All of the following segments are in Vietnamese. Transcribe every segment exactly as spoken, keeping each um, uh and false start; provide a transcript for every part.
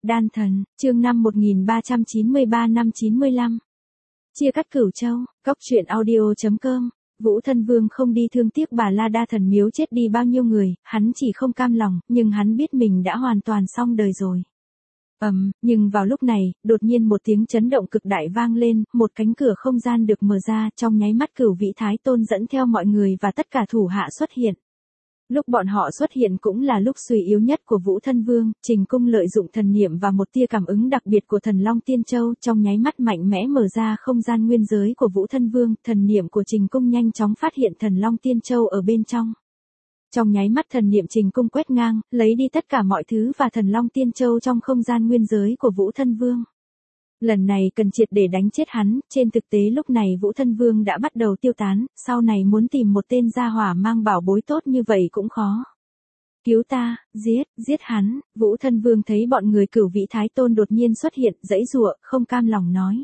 Đan thần, chương năm một nghìn ba trăm chín mươi ba năm chín mươi lăm. Chia cắt Cửu Châu, Góc truyện audio chấm com. Vũ Thân Vương không đi thương tiếc Bà La Đa thần miếu chết đi bao nhiêu người, hắn chỉ không cam lòng, nhưng hắn biết mình đã hoàn toàn xong đời rồi. Ầm, um, nhưng vào lúc này, đột nhiên một tiếng chấn động cực đại vang lên, một cánh cửa không gian được mở ra, trong nháy mắt Cửu Vĩ Thái Tôn dẫn theo mọi người và tất cả thủ hạ xuất hiện. Lúc bọn họ xuất hiện cũng là lúc suy yếu nhất của Vũ Thân Vương, Trình Cung lợi dụng thần niệm và một tia cảm ứng đặc biệt của thần Long Tiên Châu, trong nháy mắt mạnh mẽ mở ra không gian nguyên giới của Vũ Thân Vương, thần niệm của Trình Cung nhanh chóng phát hiện thần Long Tiên Châu ở bên trong. Trong nháy mắt thần niệm Trình Cung quét ngang, lấy đi tất cả mọi thứ và thần Long Tiên Châu trong không gian nguyên giới của Vũ Thân Vương. Lần này cần triệt để đánh chết hắn, trên thực tế lúc này Vũ Thân Vương đã bắt đầu tiêu tán, sau này muốn tìm một tên gia hỏa mang bảo bối tốt như vậy cũng khó. Cứu ta, giết, giết hắn, Vũ Thân Vương thấy bọn người Cửu Vĩ Thái Tôn đột nhiên xuất hiện, giãy giụa, không cam lòng nói.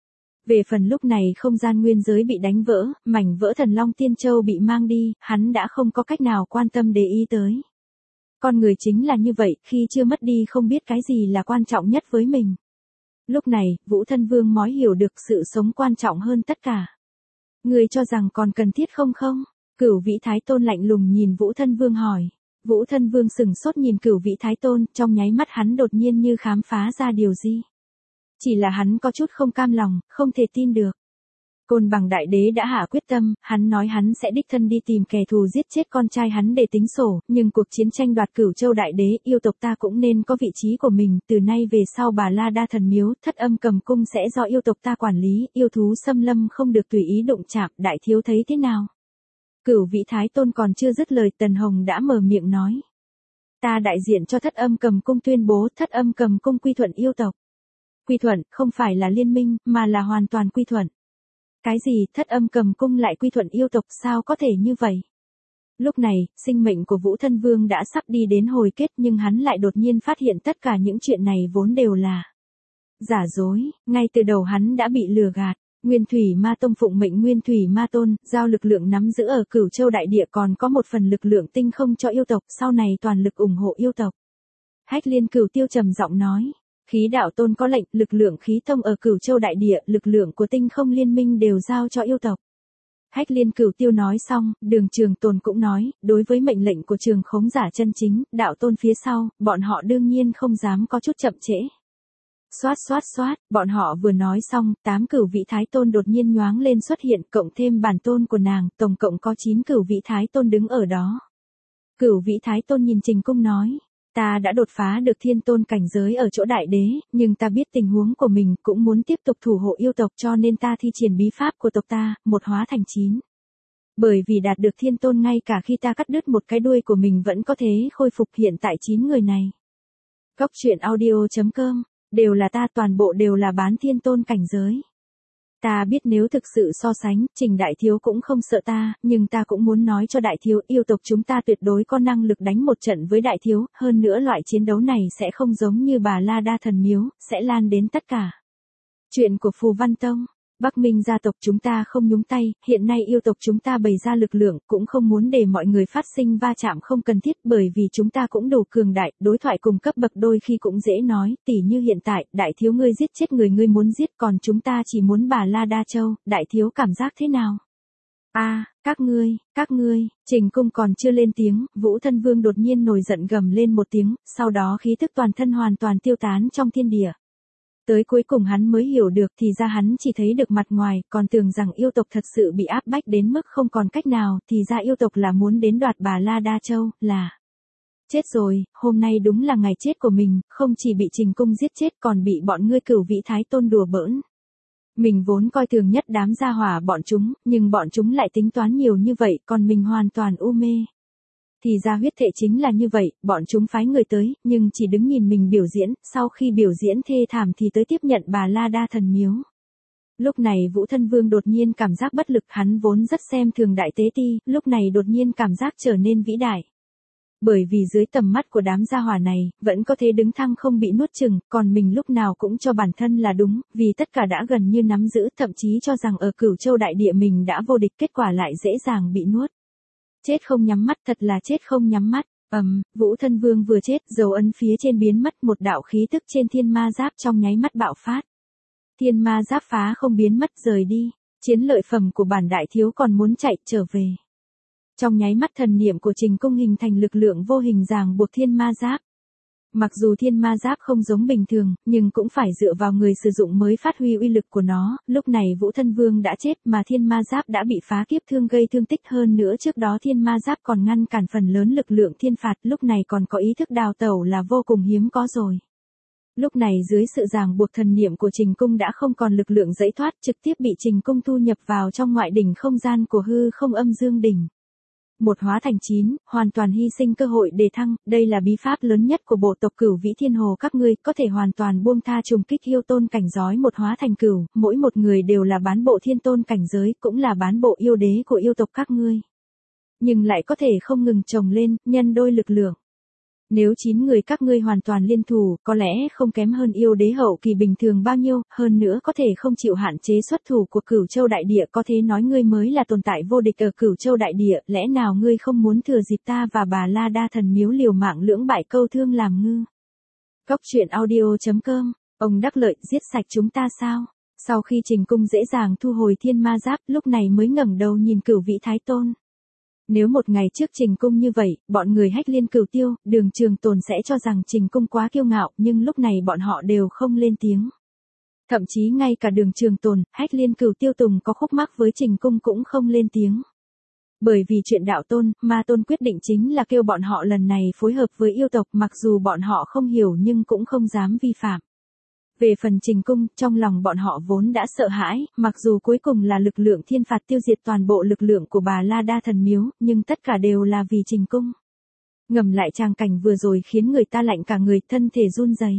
Về phần lúc này không gian nguyên giới bị đánh vỡ, mảnh vỡ thần Long Tiên Châu bị mang đi, hắn đã không có cách nào quan tâm để ý tới. Con người chính là như vậy, khi chưa mất đi không biết cái gì là quan trọng nhất với mình. Lúc này, Vũ Thân Vương mới hiểu được sự sống quan trọng hơn tất cả. Người cho rằng còn cần thiết không không? Cửu Vĩ Thái Tôn lạnh lùng nhìn Vũ Thân Vương hỏi. Vũ Thân Vương sừng sốt nhìn Cửu Vĩ Thái Tôn, trong nháy mắt hắn đột nhiên như khám phá ra điều gì. Chỉ là hắn có chút không cam lòng, không thể tin được. Côn Bằng Đại Đế đã hạ quyết tâm, hắn nói hắn sẽ đích thân đi tìm kẻ thù giết chết con trai hắn để tính sổ, nhưng cuộc chiến tranh đoạt Cửu Châu Đại Đế, yêu tộc ta cũng nên có vị trí của mình, từ nay về sau Bà La Đa thần miếu, Thất Âm Cầm Cung sẽ do yêu tộc ta quản lý, yêu thú xâm lâm không được tùy ý đụng chạm, đại thiếu thấy thế nào? Cửu Vĩ Thái Tôn còn chưa dứt lời, Tần Hồng đã mở miệng nói. Ta đại diện cho Thất Âm Cầm Cung tuyên bố Thất Âm Cầm Cung quy thuận yêu tộc. Quy thuận, không phải là liên minh, mà là hoàn toàn quy thuận. Cái gì, Thất Âm Cầm Cung lại quy thuận yêu tộc, sao có thể như vậy? Lúc này, sinh mệnh của Vũ Thân Vương đã sắp đi đến hồi kết, nhưng hắn lại đột nhiên phát hiện tất cả những chuyện này vốn đều là giả dối, ngay từ đầu hắn đã bị lừa gạt. Nguyên Thủy Ma Tông phụng mệnh Nguyên Thủy Ma Tôn, giao lực lượng nắm giữ ở Cửu Châu Đại Địa, còn có một phần lực lượng tinh không cho yêu tộc, sau này toàn lực ủng hộ yêu tộc. Hách Liên Cửu Tiêu trầm giọng nói. Khí Đạo Tôn có lệnh, lực lượng khí tông ở Cửu Châu Đại Địa, lực lượng của tinh không liên minh đều giao cho yêu tộc. Hách Liên Cửu Tiêu nói xong, Đường Trường Tồn cũng nói, đối với mệnh lệnh của Trường Khống Giả chân chính, Đạo Tôn phía sau, bọn họ đương nhiên không dám có chút chậm trễ. Xoát xoát xoát, bọn họ vừa nói xong, tám Cửu Vĩ Thái Tôn đột nhiên nhoáng lên xuất hiện, cộng thêm bản tôn của nàng, tổng cộng có chín Cửu Vĩ Thái Tôn đứng ở đó. Cửu Vĩ Thái Tôn nhìn Trình Cung nói. Ta đã đột phá được thiên tôn cảnh giới ở chỗ đại đế, nhưng ta biết tình huống của mình, cũng muốn tiếp tục thủ hộ yêu tộc, cho nên ta thi triển bí pháp của tộc ta, một hóa thành chín. Bởi vì đạt được thiên tôn ngay cả khi ta cắt đứt một cái đuôi của mình vẫn có thể khôi phục, hiện tại chín người này. Góc truyện audio chấm com, đều là ta, toàn bộ đều là bán thiên tôn cảnh giới. Ta biết nếu thực sự so sánh, Trình đại thiếu cũng không sợ ta, nhưng ta cũng muốn nói cho đại thiếu, yêu tộc chúng ta tuyệt đối có năng lực đánh một trận với đại thiếu, hơn nữa loại chiến đấu này sẽ không giống như Bà La Đa thần miếu, sẽ lan đến tất cả. Chuyện của Phù Văn Tông, Bắc Minh gia tộc chúng ta không nhúng tay, hiện nay yêu tộc chúng ta bày ra lực lượng, cũng không muốn để mọi người phát sinh va chạm không cần thiết, bởi vì chúng ta cũng đủ cường đại, đối thoại cùng cấp bậc đôi khi cũng dễ nói, tỉ như hiện tại, đại thiếu ngươi giết chết người ngươi muốn giết, còn chúng ta chỉ muốn Bà La Đa Châu, đại thiếu cảm giác thế nào? A, à, các ngươi, các ngươi, Trình Cung còn chưa lên tiếng, Vũ Thân Vương đột nhiên nổi giận gầm lên một tiếng, sau đó khí tức toàn thân hoàn toàn tiêu tán trong thiên địa. Tới cuối cùng hắn mới hiểu được, thì ra hắn chỉ thấy được mặt ngoài, còn tưởng rằng yêu tộc thật sự bị áp bách đến mức không còn cách nào, thì ra yêu tộc là muốn đến đoạt Bà La Đa Châu, là chết rồi, hôm nay đúng là ngày chết của mình, không chỉ bị Trình Cung giết chết còn bị bọn ngươi Cửu Vĩ Thái Tôn đùa bỡn. Mình vốn coi thường nhất đám gia hỏa bọn chúng, nhưng bọn chúng lại tính toán nhiều như vậy, còn mình hoàn toàn u mê. Thì ra huyết thệ chính là như vậy, bọn chúng phái người tới, nhưng chỉ đứng nhìn mình biểu diễn, sau khi biểu diễn thê thảm thì tới tiếp nhận Bà La Đa thần miếu. Lúc này Vũ Thân Vương đột nhiên cảm giác bất lực, hắn vốn rất xem thường Đại Tế Ti, lúc này đột nhiên cảm giác trở nên vĩ đại. Bởi vì dưới tầm mắt của đám gia hỏa này, vẫn có thể đứng thăng không bị nuốt chừng, còn mình lúc nào cũng cho bản thân là đúng, vì tất cả đã gần như nắm giữ, thậm chí cho rằng ở Cửu Châu Đại Địa mình đã vô địch, kết quả lại dễ dàng bị nuốt. Chết không nhắm mắt, thật là chết không nhắm mắt. Ầm, Vũ Thân Vương vừa chết, dấu ấn phía trên biến mất, một đạo khí tức trên thiên ma giáp trong nháy mắt bạo phát. Thiên ma giáp phá không biến mất rời đi, chiến lợi phẩm của bản đại thiếu còn muốn chạy trở về. Trong nháy mắt thần niệm của Trình Cung hình thành lực lượng vô hình ràng buộc thiên ma giáp. Mặc dù thiên ma giáp không giống bình thường, nhưng cũng phải dựa vào người sử dụng mới phát huy uy lực của nó, lúc này Vũ Thân Vương đã chết mà thiên ma giáp đã bị phá kiếp thương gây thương tích hơn nữa trước đó thiên ma giáp còn ngăn cản phần lớn lực lượng thiên phạt, lúc này còn có ý thức đào tẩu là vô cùng hiếm có rồi. Lúc này dưới sự ràng buộc thần niệm của Trình Cung đã không còn lực lượng dãy thoát, trực tiếp bị Trình Cung thu nhập vào trong ngoại đỉnh không gian của hư không âm dương đỉnh. Một hóa thành chín, hoàn toàn hy sinh cơ hội đề thăng, đây là bí pháp lớn nhất của bộ tộc Cửu Vĩ Thiên Hồ các ngươi, có thể hoàn toàn buông tha trùng kích yêu tôn cảnh giới một hóa thành cửu, mỗi một người đều là bán bộ thiên tôn cảnh giới, cũng là bán bộ yêu đế của yêu tộc các ngươi. Nhưng lại có thể không ngừng chồng lên, nhân đôi lực lượng. Nếu chín người các ngươi hoàn toàn liên thủ, có lẽ không kém hơn yêu đế hậu kỳ bình thường bao nhiêu, hơn nữa có thể không chịu hạn chế xuất thủ của Cửu Châu Đại Địa, có thể nói ngươi mới là tồn tại vô địch ở Cửu Châu Đại Địa, lẽ nào ngươi không muốn thừa dịp ta và bà La Đa Thần Miếu liều mạng lưỡng bại câu thương làm ngư? Cốc truyện audio chấm com, ông đắc lợi giết sạch chúng ta sao? Sau khi Trình Cung dễ dàng thu hồi thiên ma giáp, lúc này mới ngẩng đầu nhìn Cửu Vĩ Thái Tôn. Nếu một ngày trước Trình Cung như vậy, bọn người Hách Liên Cửu Tiêu, Đường Trường Tồn sẽ cho rằng Trình Cung quá kiêu ngạo, nhưng lúc này bọn họ đều không lên tiếng. Thậm chí ngay cả Đường Trường Tồn, Hách Liên Cửu Tiêu Tùng có khúc mắc với Trình Cung cũng không lên tiếng. Bởi vì chuyện đạo tôn, Ma Tôn quyết định chính là kêu bọn họ lần này phối hợp với yêu tộc, mặc dù bọn họ không hiểu nhưng cũng không dám vi phạm. Về phần Trình Cung, trong lòng bọn họ vốn đã sợ hãi, mặc dù cuối cùng là lực lượng thiên phạt tiêu diệt toàn bộ lực lượng của bà La Đa Thần Miếu, nhưng tất cả đều là vì Trình Cung. Ngầm lại tràng cảnh vừa rồi khiến người ta lạnh cả người, thân thể run rẩy.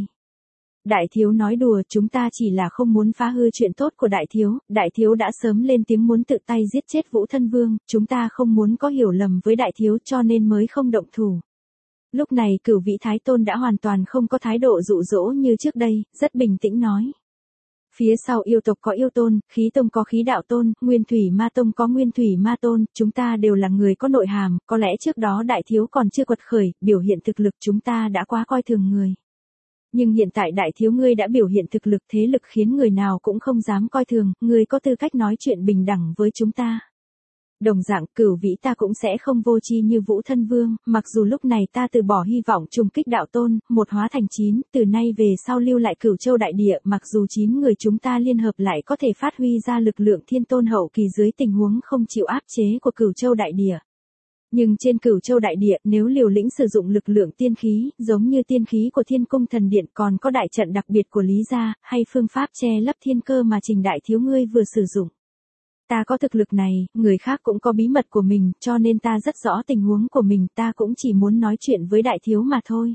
Đại thiếu nói đùa, chúng ta chỉ là không muốn phá hư chuyện tốt của đại thiếu, đại thiếu đã sớm lên tiếng muốn tự tay giết chết Vũ Thân Vương, chúng ta không muốn có hiểu lầm với đại thiếu cho nên mới không động thủ. Lúc này Cửu Vĩ Thái Tôn đã hoàn toàn không có thái độ dụ dỗ như trước đây, rất bình tĩnh nói. Phía sau yêu tộc có yêu tôn, khí tông có khí đạo tôn, nguyên thủy ma tông có nguyên thủy ma tôn, chúng ta đều là người có nội hàm, có lẽ trước đó đại thiếu còn chưa quật khởi, biểu hiện thực lực chúng ta đã quá coi thường người. Nhưng hiện tại đại thiếu ngươi đã biểu hiện thực lực, thế lực khiến người nào cũng không dám coi thường, ngươi có tư cách nói chuyện bình đẳng với chúng ta. Đồng dạng Cửu Vĩ ta cũng sẽ không vô tri như Vũ Thân Vương, mặc dù lúc này ta từ bỏ hy vọng trùng kích đạo tôn, một hóa thành chín, từ nay về sau lưu lại Cửu Châu Đại Địa, mặc dù chín người chúng ta liên hợp lại có thể phát huy ra lực lượng thiên tôn hậu kỳ dưới tình huống không chịu áp chế của Cửu Châu Đại Địa. Nhưng trên Cửu Châu Đại Địa, nếu liều lĩnh sử dụng lực lượng tiên khí, giống như tiên khí của Thiên Cung Thần Điện, còn có đại trận đặc biệt của Lý gia, hay phương pháp che lấp thiên cơ mà Trình đại thiếu ngươi vừa sử dụng. Ta có thực lực này, người khác cũng có bí mật của mình, cho nên ta rất rõ tình huống của mình, ta cũng chỉ muốn nói chuyện với đại thiếu mà thôi.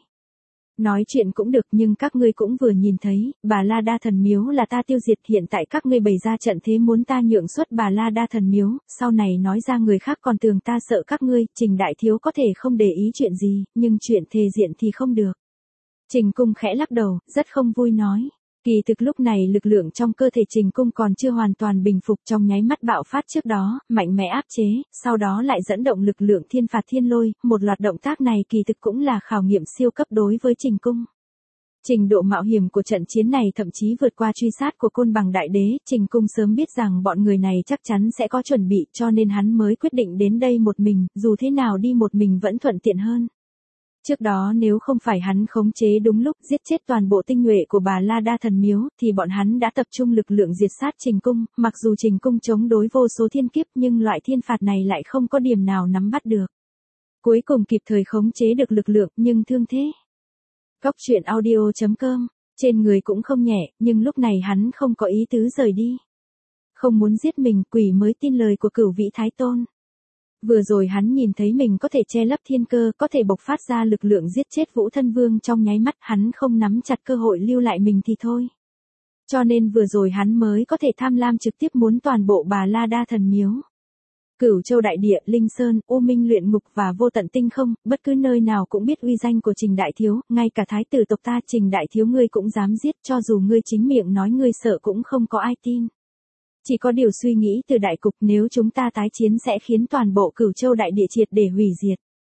Nói chuyện cũng được, nhưng các ngươi cũng vừa nhìn thấy, bà La Đa Thần Miếu là ta tiêu diệt, hiện tại các ngươi bày ra trận thế muốn ta nhượng xuất bà La Đa Thần Miếu, sau này nói ra người khác còn tưởng ta sợ các ngươi, Trình đại thiếu có thể không để ý chuyện gì, nhưng chuyện thề diện thì không được. Trình Cung khẽ lắc đầu, rất không vui nói. Kỳ thực lúc này lực lượng trong cơ thể Trình Cung còn chưa hoàn toàn bình phục, trong nháy mắt bạo phát trước đó, mạnh mẽ áp chế, sau đó lại dẫn động lực lượng thiên phạt thiên lôi, một loạt động tác này kỳ thực cũng là khảo nghiệm siêu cấp đối với Trình Cung. Trình độ mạo hiểm của trận chiến này thậm chí vượt qua truy sát của Côn Bằng Đại Đế, Trình Cung sớm biết rằng bọn người này chắc chắn sẽ có chuẩn bị, cho nên hắn mới quyết định đến đây một mình, dù thế nào đi một mình vẫn thuận tiện hơn. Trước đó nếu không phải hắn khống chế đúng lúc giết chết toàn bộ tinh nhuệ của bà La Đa Thần Miếu, thì bọn hắn đã tập trung lực lượng diệt sát Trình Cung, mặc dù Trình Cung chống đối vô số thiên kiếp nhưng loại thiên phạt này lại không có điểm nào nắm bắt được. Cuối cùng kịp thời khống chế được lực lượng, nhưng thương thế. Cốc truyện audio chấm com, trên người cũng không nhẹ, nhưng lúc này hắn không có ý tứ rời đi. Không muốn giết mình, quỷ mới tin lời của Cửu Vĩ Thái Tôn. Vừa rồi hắn nhìn thấy mình có thể che lấp thiên cơ, có thể bộc phát ra lực lượng giết chết Vũ Thân Vương trong nháy mắt, hắn không nắm chặt cơ hội lưu lại mình thì thôi. Cho nên vừa rồi hắn mới có thể tham lam trực tiếp muốn toàn bộ bà La Đa Thần Miếu. Cửu Châu Đại Địa, Linh Sơn, U Minh Luyện Ngục và Vô Tận Tinh Không, bất cứ nơi nào cũng biết uy danh của Trình đại thiếu, ngay cả thái tử tộc ta Trình đại thiếu ngươi cũng dám giết, cho dù ngươi chính miệng nói ngươi sợ cũng không có ai tin. Chỉ có điều suy nghĩ từ đại cục, nếu chúng ta tái chiến sẽ khiến toàn bộ Cửu Châu Đại Địa triệt để hủy diệt.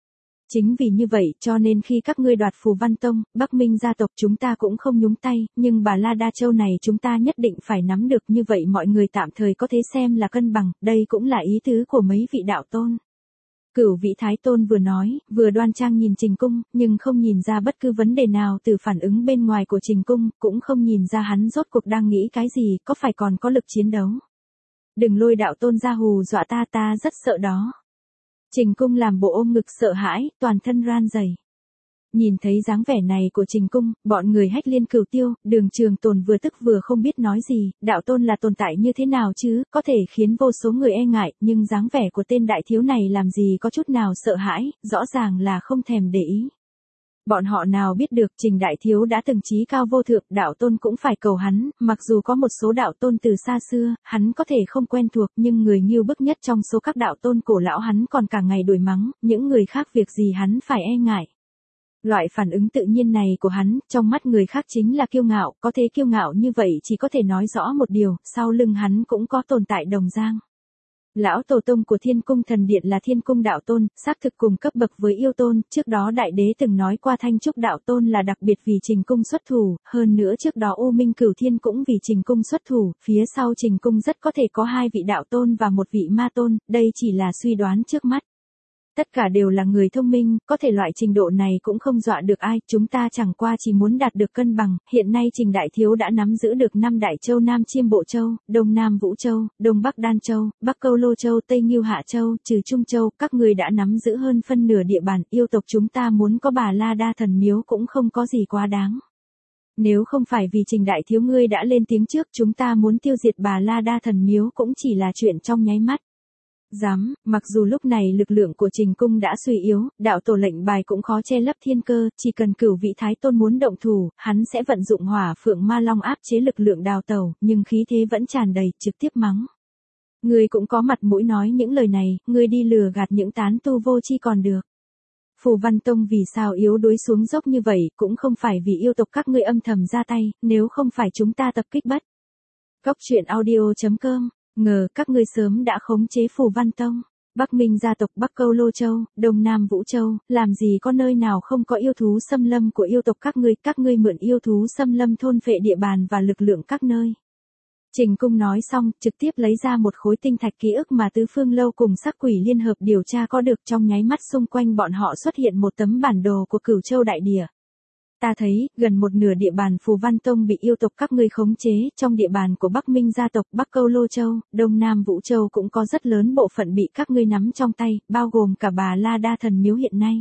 Chính vì như vậy cho nên khi các ngươi đoạt Phù Văn Tông, Bắc Minh gia tộc chúng ta cũng không nhúng tay, nhưng Bà La Đa Châu này chúng ta nhất định phải nắm được, như vậy mọi người tạm thời có thể xem là cân bằng, đây cũng là ý tứ của mấy vị đạo tôn. Cửu vị Thái Tôn vừa nói, vừa đoan trang nhìn Trình Cung, nhưng không nhìn ra bất cứ vấn đề nào từ phản ứng bên ngoài của Trình Cung, cũng không nhìn ra hắn rốt cuộc đang nghĩ cái gì, có phải còn có lực chiến đấu. Đừng lôi đạo tôn ra hù dọa ta, ta rất sợ đó. Trình Cung làm bộ ôm ngực sợ hãi, toàn thân ran rẩy. Nhìn thấy dáng vẻ này của Trình Cung, bọn người Hách Liên Cửu Tiêu, Đường Trường Tồn vừa tức vừa không biết nói gì, đạo tôn là tồn tại như thế nào chứ, có thể khiến vô số người e ngại, nhưng dáng vẻ của tên đại thiếu này làm gì có chút nào sợ hãi, rõ ràng là không thèm để ý. Bọn họ nào biết được Trình đại thiếu đã từng chí cao vô thượng, đạo tôn cũng phải cầu hắn, mặc dù có một số đạo tôn từ xa xưa, hắn có thể không quen thuộc, nhưng người nghiêu bức nhất trong số các đạo tôn cổ lão hắn còn cả ngày đuổi mắng, những người khác việc gì hắn phải e ngại. Loại phản ứng tự nhiên này của hắn, trong mắt người khác chính là kiêu ngạo, có thế kiêu ngạo như vậy chỉ có thể nói rõ một điều, sau lưng hắn cũng có tồn tại đồng giang. Lão tổ tông của Thiên Cung Thần Điện là Thiên Cung đạo tôn, xác thực cùng cấp bậc với yêu tôn, trước đó đại đế từng nói qua Thanh Trúc đạo tôn là đặc biệt vì Trình Cung xuất thủ, hơn nữa trước đó U Minh Cửu Thiên cũng vì Trình Cung xuất thủ, phía sau Trình Cung rất có thể có hai vị đạo tôn và một vị ma tôn, đây chỉ là suy đoán trước mắt. Tất cả đều là người thông minh, có thể loại trình độ này cũng không dọa được ai, chúng ta chẳng qua chỉ muốn đạt được cân bằng, hiện nay Trình Đại Thiếu đã nắm giữ được năm Đại Châu: Nam Chiêm Bộ Châu, Đông Nam Vũ Châu, Đông Bắc Đan Châu, Bắc Câu Lô Châu, Tây Ngưu Hạ Châu, trừ Trung Châu, các người đã nắm giữ hơn phân nửa địa bàn, yêu tộc chúng ta muốn có Bà La Đa Thần Miếu cũng không có gì quá đáng. Nếu không phải vì Trình Đại Thiếu ngươi đã lên tiếng trước, chúng ta muốn tiêu diệt Bà La Đa Thần Miếu cũng chỉ là chuyện trong nháy mắt. Dám, mặc dù lúc này lực lượng của Trình Cung đã suy yếu, đạo tổ lệnh bài cũng khó che lấp thiên cơ, chỉ cần Cửu vị Thái Tôn muốn động thủ, hắn sẽ vận dụng Hỏa Phượng Ma Long áp chế lực lượng đào tẩu, nhưng khí thế vẫn tràn đầy, trực tiếp mắng. Ngươi cũng có mặt mũi nói những lời này, ngươi đi lừa gạt những tán tu vô tri còn được. Phù Văn Tông vì sao yếu đuối xuống dốc như vậy, cũng không phải vì yêu tộc các ngươi âm thầm ra tay, nếu không phải chúng ta tập kích bất. Cóc truyện audio chấm com Ngờ các ngươi sớm đã khống chế Phù Văn Tông, Bắc Minh gia tộc, Bắc Câu Lô Châu, Đông Nam Vũ Châu, làm gì có nơi nào không có yêu thú xâm lâm của yêu tộc các ngươi, các ngươi mượn yêu thú xâm lâm thôn phệ địa bàn và lực lượng các nơi. Trình Cung nói xong, trực tiếp lấy ra một khối tinh thạch ký ức mà Tứ Phương Lâu cùng Sắc Quỷ liên hợp điều tra có được, trong nháy mắt xung quanh bọn họ xuất hiện một tấm bản đồ của Cửu Châu đại địa. Ta thấy, gần một nửa địa bàn Phù Văn Tông bị yêu tộc các ngươi khống chế, trong địa bàn của Bắc Minh gia tộc, Bắc Câu Lô Châu, Đông Nam Vũ Châu cũng có rất lớn bộ phận bị các ngươi nắm trong tay, bao gồm cả Bà La Đa Thần Miếu hiện nay.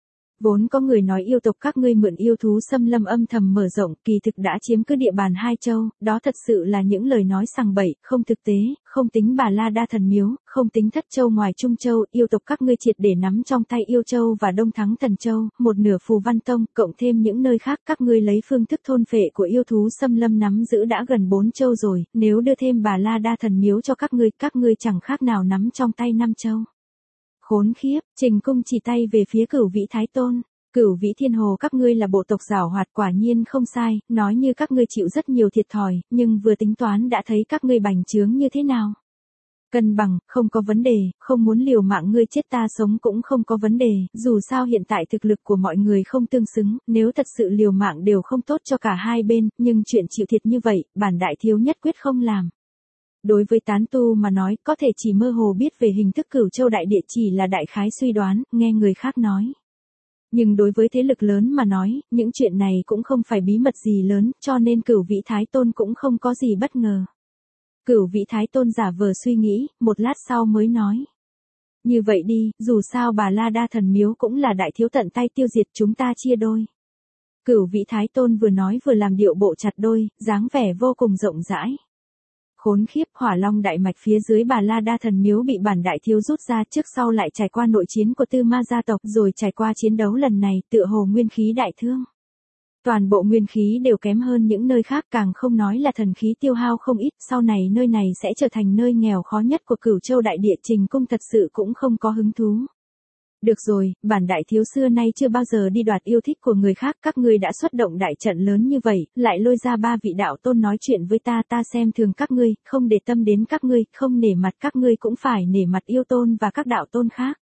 Vốn có người nói yêu tộc các ngươi mượn yêu thú xâm lâm âm thầm mở rộng, kỳ thực đã chiếm cứ địa bàn hai châu, đó thật sự là những lời nói sằng bậy, không thực tế, không tính Bà La Đa Thần Miếu, không tính Thất Châu ngoài Trung Châu, yêu tộc các ngươi triệt để nắm trong tay Yêu Châu và Đông Thắng Thần Châu, một nửa Phù Văn Tông, cộng thêm những nơi khác, các ngươi lấy phương thức thôn phệ của yêu thú xâm lâm nắm giữ đã gần bốn châu rồi, nếu đưa thêm Bà La Đa Thần Miếu cho các ngươi, các ngươi chẳng khác nào nắm trong tay năm châu. Khốn khiếp, Trình Cung chỉ tay về phía Cửu vị Thái Tôn. Cửu vị Thiên Hồ, các ngươi là bộ tộc giảo hoạt, quả nhiên không sai, nói như các ngươi chịu rất nhiều thiệt thòi, nhưng vừa tính toán đã thấy các ngươi bành trướng như thế nào. Cân bằng, không có vấn đề, không muốn liều mạng ngươi chết ta sống cũng không có vấn đề, dù sao hiện tại thực lực của mọi người không tương xứng, nếu thật sự liều mạng đều không tốt cho cả hai bên, nhưng chuyện chịu thiệt như vậy, bản đại thiếu nhất quyết không làm. Đối với tán tu mà nói, có thể chỉ mơ hồ biết về hình thức Cửu Châu đại địa, chỉ là đại khái suy đoán, nghe người khác nói. Nhưng đối với thế lực lớn mà nói, những chuyện này cũng không phải bí mật gì lớn, cho nên Cửu vị Thái Tôn cũng không có gì bất ngờ. Cửu vị Thái Tôn giả vờ suy nghĩ, một lát sau mới nói. Như vậy đi, dù sao Bà La Đa Thần Miếu cũng là đại thiếu tận tay tiêu diệt, chúng ta chia đôi. Cửu vị Thái Tôn vừa nói vừa làm điệu bộ chặt đôi, dáng vẻ vô cùng rộng rãi. Khốn khiếp, Hỏa Long đại mạch phía dưới Bà La Đa Thần Miếu bị bản đại thiếu rút ra, trước sau lại trải qua nội chiến của Tư Ma gia tộc, rồi trải qua chiến đấu lần này, tựa hồ nguyên khí đại thương. Toàn bộ nguyên khí đều kém hơn những nơi khác, càng không nói là thần khí tiêu hao không ít, sau này nơi này sẽ trở thành nơi nghèo khó nhất của Cửu Châu đại địa. Trình Cung thật sự cũng không có hứng thú. Được rồi, bản đại thiếu xưa nay chưa bao giờ đi đoạt yêu thích của người khác, các ngươi đã xuất động đại trận lớn như vậy, lại lôi ra ba vị đạo tôn nói chuyện với ta, ta xem thường các ngươi, không để tâm đến các ngươi, không nể mặt các ngươi cũng phải nể mặt yêu tôn và các đạo tôn khác.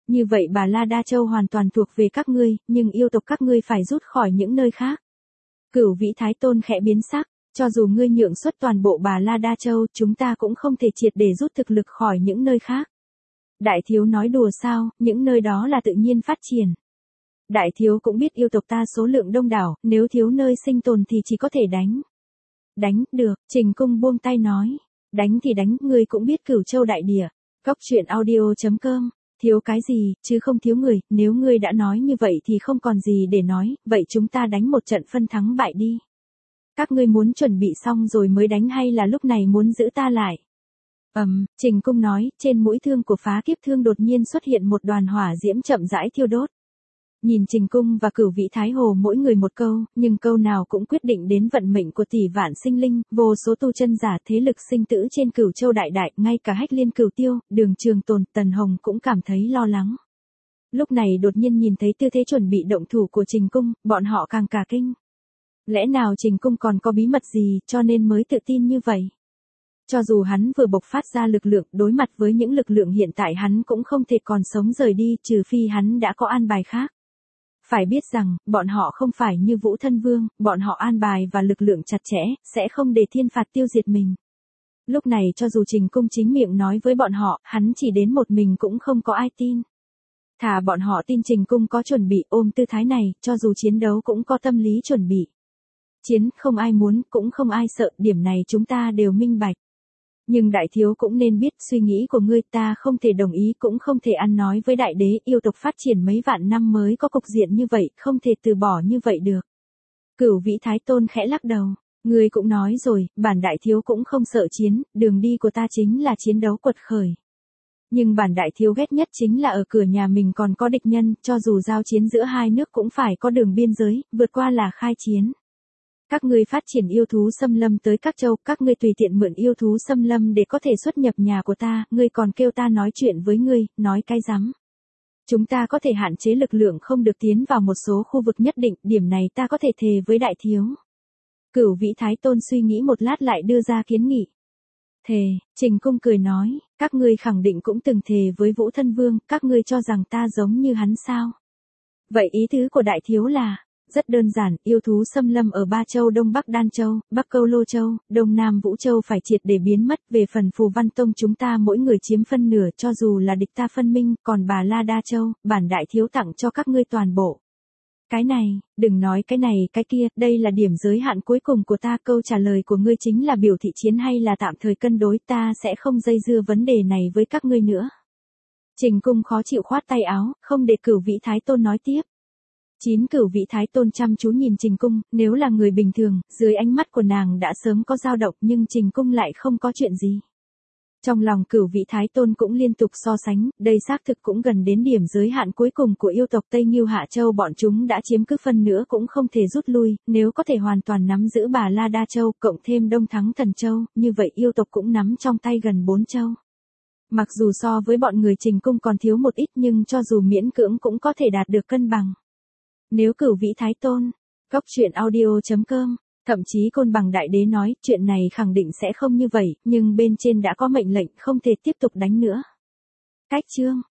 Như vậy Bà La Đa Châu hoàn toàn thuộc về các ngươi, nhưng yêu tộc các ngươi phải rút khỏi những nơi khác. Cửu Vĩ Thái Tôn khẽ biến sắc, cho dù ngươi nhượng xuất toàn bộ Bà La Đa Châu, chúng ta cũng không thể triệt để rút thực lực khỏi những nơi khác. Đại thiếu nói đùa sao, những nơi đó là tự nhiên phát triển. Đại thiếu cũng biết yêu tộc ta số lượng đông đảo, nếu thiếu nơi sinh tồn thì chỉ có thể đánh. Đánh, được, Trình Cung buông tay nói. Đánh thì đánh, ngươi cũng biết Cửu Châu đại địa. Góc truyện audio chấm com, thiếu cái gì, chứ không thiếu người, nếu ngươi đã nói như vậy thì không còn gì để nói, vậy chúng ta đánh một trận phân thắng bại đi. Các ngươi muốn chuẩn bị xong rồi mới đánh hay là lúc này muốn giữ ta lại? Ầm, um, Trình Cung nói, trên mũi thương của phá kiếp thương đột nhiên xuất hiện một đoàn hỏa diễm chậm rãi thiêu đốt. Nhìn Trình Cung và Cửu Vĩ Thái Hồ mỗi người một câu, nhưng câu nào cũng quyết định đến vận mệnh của tỷ vạn sinh linh, vô số tu chân giả thế lực sinh tử trên Cửu Châu đại đại, ngay cả Hách Liên Cửu Tiêu, Đường Trường Tồn, Tần Hồng cũng cảm thấy lo lắng. Lúc này đột nhiên nhìn thấy tư thế chuẩn bị động thủ của Trình Cung, bọn họ càng cả kinh. Lẽ nào Trình Cung còn có bí mật gì, cho nên mới tự tin như vậy? Cho dù hắn vừa bộc phát ra lực lượng, đối mặt với những lực lượng hiện tại hắn cũng không thể còn sống rời đi, trừ phi hắn đã có an bài khác. Phải biết rằng, bọn họ không phải như Vũ Thân Vương, bọn họ an bài và lực lượng chặt chẽ, sẽ không để thiên phạt tiêu diệt mình. Lúc này cho dù Trình Cung chính miệng nói với bọn họ, hắn chỉ đến một mình cũng không có ai tin. Thà bọn họ tin Trình Cung có chuẩn bị ôm tư thái này, cho dù chiến đấu cũng có tâm lý chuẩn bị. Chiến không ai muốn, cũng không ai sợ, điểm này chúng ta đều minh bạch. Nhưng đại thiếu cũng nên biết suy nghĩ của ngươi, ta không thể đồng ý cũng không thể ăn nói với đại đế, yêu tộc phát triển mấy vạn năm mới có cục diện như vậy, không thể từ bỏ như vậy được. Cửu Vĩ Thái Tôn khẽ lắc đầu, ngươi cũng nói rồi, bản đại thiếu cũng không sợ chiến, đường đi của ta chính là chiến đấu quật khởi. Nhưng bản đại thiếu ghét nhất chính là ở cửa nhà mình còn có địch nhân, cho dù giao chiến giữa hai nước cũng phải có đường biên giới, vượt qua là khai chiến. Các ngươi phát triển yêu thú xâm lâm tới các châu, các ngươi tùy tiện mượn yêu thú xâm lâm để có thể xuất nhập nhà của ta, ngươi còn kêu ta nói chuyện với ngươi, nói cái rắm. Chúng ta có thể hạn chế lực lượng không được tiến vào một số khu vực nhất định, điểm này ta có thể thề với đại thiếu. Cửu Vĩ Thái Tôn suy nghĩ một lát lại đưa ra kiến nghị. Thề, Trình Cung cười nói, các ngươi khẳng định cũng từng thề với Vũ Thân Vương, các ngươi cho rằng ta giống như hắn sao? Vậy ý tứ của đại thiếu là... Rất đơn giản, yêu thú xâm lâm ở Ba Châu Đông Bắc Đan Châu, Bắc Câu Lô Châu, Đông Nam Vũ Châu phải triệt để biến mất, về phần Phù Văn Tông chúng ta mỗi người chiếm phân nửa, cho dù là địch ta phân minh, còn Bà La Đa Châu, bản đại thiếu tặng cho các ngươi toàn bộ. Cái này, đừng nói cái này cái kia, đây là điểm giới hạn cuối cùng của ta, câu trả lời của ngươi chính là biểu thị chiến hay là tạm thời cân đối, ta sẽ không dây dưa vấn đề này với các ngươi nữa. Trình Cung khó chịu khoát tay áo, không để Cửu Vĩ Thái Tôn nói tiếp. Chín Cửu Vĩ Thái Tôn chăm chú nhìn Trình Cung, nếu là người bình thường, dưới ánh mắt của nàng đã sớm có dao động nhưng Trình Cung lại không có chuyện gì. Trong lòng Cửu Vĩ Thái Tôn cũng liên tục so sánh, đây xác thực cũng gần đến điểm giới hạn cuối cùng của yêu tộc Tây Ngưu Hạ Châu, bọn chúng đã chiếm cứ phân nữa cũng không thể rút lui, nếu có thể hoàn toàn nắm giữ Bà La Đa Châu, cộng thêm Đông Thắng Thần Châu, như vậy yêu tộc cũng nắm trong tay gần bốn châu. Mặc dù so với bọn người Trình Cung còn thiếu một ít nhưng cho dù miễn cưỡng cũng có thể đạt được cân bằng. Nếu Cửu Vĩ Thái Tôn, góc truyện audio chấm com, thậm chí Côn Bằng Đại Đế nói chuyện này khẳng định sẽ không như vậy, nhưng bên trên đã có mệnh lệnh không thể tiếp tục đánh nữa. Cách chương